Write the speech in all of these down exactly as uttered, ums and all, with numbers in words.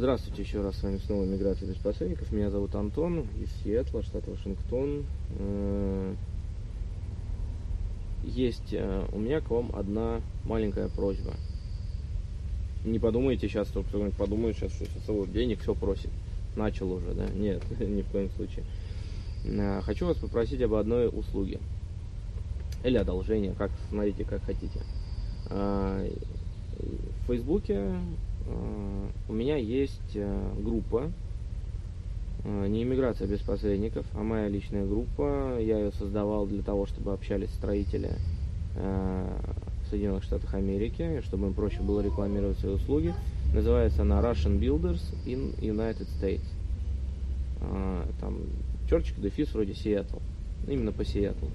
Здравствуйте еще раз, с вами снова «Миграция без посредников». Меня зовут Антон, из Сиэтла, штат Вашингтон. Есть у меня к вам одна маленькая просьба. Не подумайте сейчас, что кто-нибудь подумает сейчас, что целый денег все просит. Начал уже, да? Нет, ни в коем случае. Хочу вас попросить об одной услуге. Или одолжении, как, смотрите, как хотите. В Фейсбуке у меня есть группа, не иммиграция без посредников, а моя личная группа. Я ее создавал для того, чтобы общались строители в Соединенных Штатах Америки, чтобы им проще было рекламировать свои услуги. Называется она Russian Builders in United States. Там черчик, дефис вроде Сиэтл. Именно по Сиэтлу.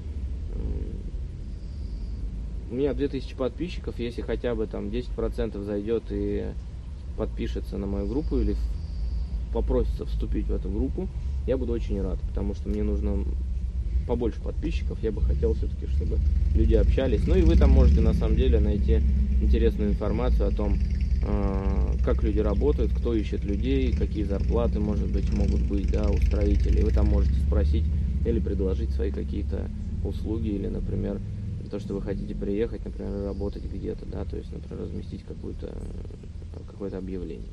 У меня две тысячи подписчиков. Если хотя бы там десять процентов зайдет и подпишется на мою группу или попросится вступить в эту группу, я буду очень рад, потому что мне нужно побольше подписчиков. Я бы хотел все-таки, чтобы люди общались. Ну и вы там можете на самом деле найти интересную информацию о том, как люди работают, кто ищет людей, какие зарплаты, может быть, могут быть, да, у строителей. Вы там можете спросить или предложить свои какие-то услуги, или, например, то, что вы хотите приехать, например, работать где-то, да, то есть, например, разместить какую-то, какое-то объявление.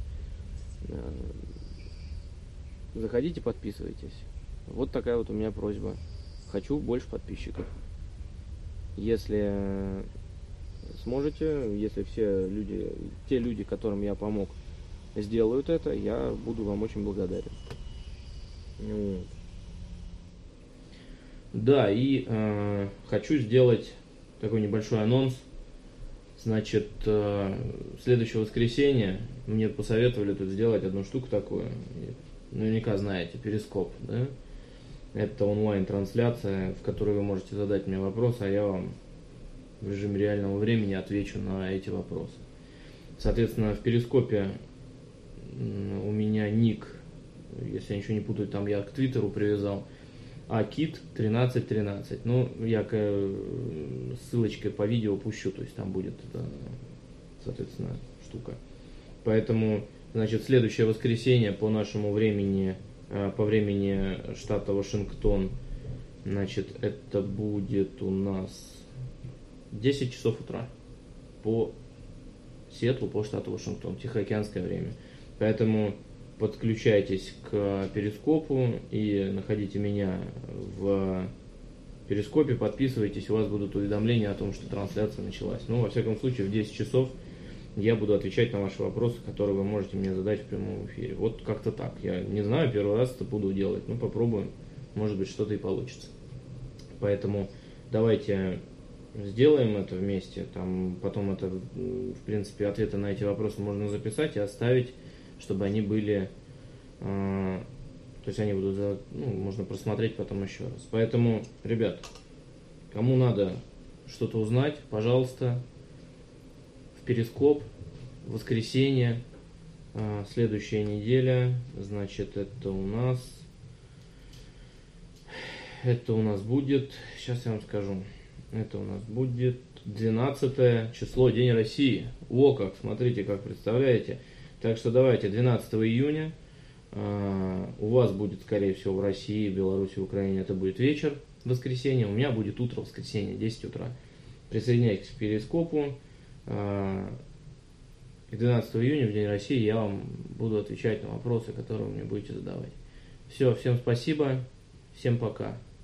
Заходите, подписывайтесь. Вот такая вот у меня просьба. Хочу больше подписчиков. Если сможете, если все люди, те люди, которым я помог, сделают это, я буду вам очень благодарен. Вот. Да, и э, хочу сделать такой небольшой анонс. Значит, э, в следующее воскресенье мне посоветовали тут сделать одну штуку такую. Наверняка знаете, Перископ, да? Это онлайн-трансляция, в которой вы можете задать мне вопрос, а я вам в режиме реального времени отвечу на эти вопросы. Соответственно, в Перископе у меня ник, если я ничего не путаю, там я к Твиттеру привязал, акит тринадцать тринадцать. Ну, я ссылочкой по видео пущу, то есть там будет, соответственно, штука. Поэтому, значит, следующее воскресенье по нашему времени, по времени штата Вашингтон, значит, это будет у нас десять часов утра по Сиэтлу, по штату Вашингтон, Тихоокеанское время. Поэтому подключайтесь к Перископу и находите меня в Перископе, подписывайтесь, у вас будут уведомления о том, что трансляция началась. Ну, во всяком случае, в десять часов я буду отвечать на ваши вопросы, которые вы можете мне задать в прямом эфире. Вот как-то так. Я не знаю, первый раз это буду делать, ну попробуем, может быть, что-то и получится. Поэтому давайте сделаем это вместе. Там потом это, в принципе, ответы на эти вопросы можно записать и оставить, чтобы они были, э, то есть они будут, ну, можно просмотреть потом еще раз. Поэтому, ребят, кому надо что-то узнать, пожалуйста, в Перископ, в воскресенье, э, следующая неделя, значит, это у нас, это у нас будет, сейчас я вам скажу, это у нас будет двенадцатое число, День России. О, как, смотрите, как представляете. Так что давайте, двенадцатого июня э, у вас будет, скорее всего, в России, Беларуси, Украине это будет вечер, воскресенье, у меня будет утро, воскресенье, десять утра. Присоединяйтесь к Перископу. Э, и двенадцатого июня, в День России, я вам буду отвечать на вопросы, которые вы мне будете задавать. Все, всем спасибо, всем пока.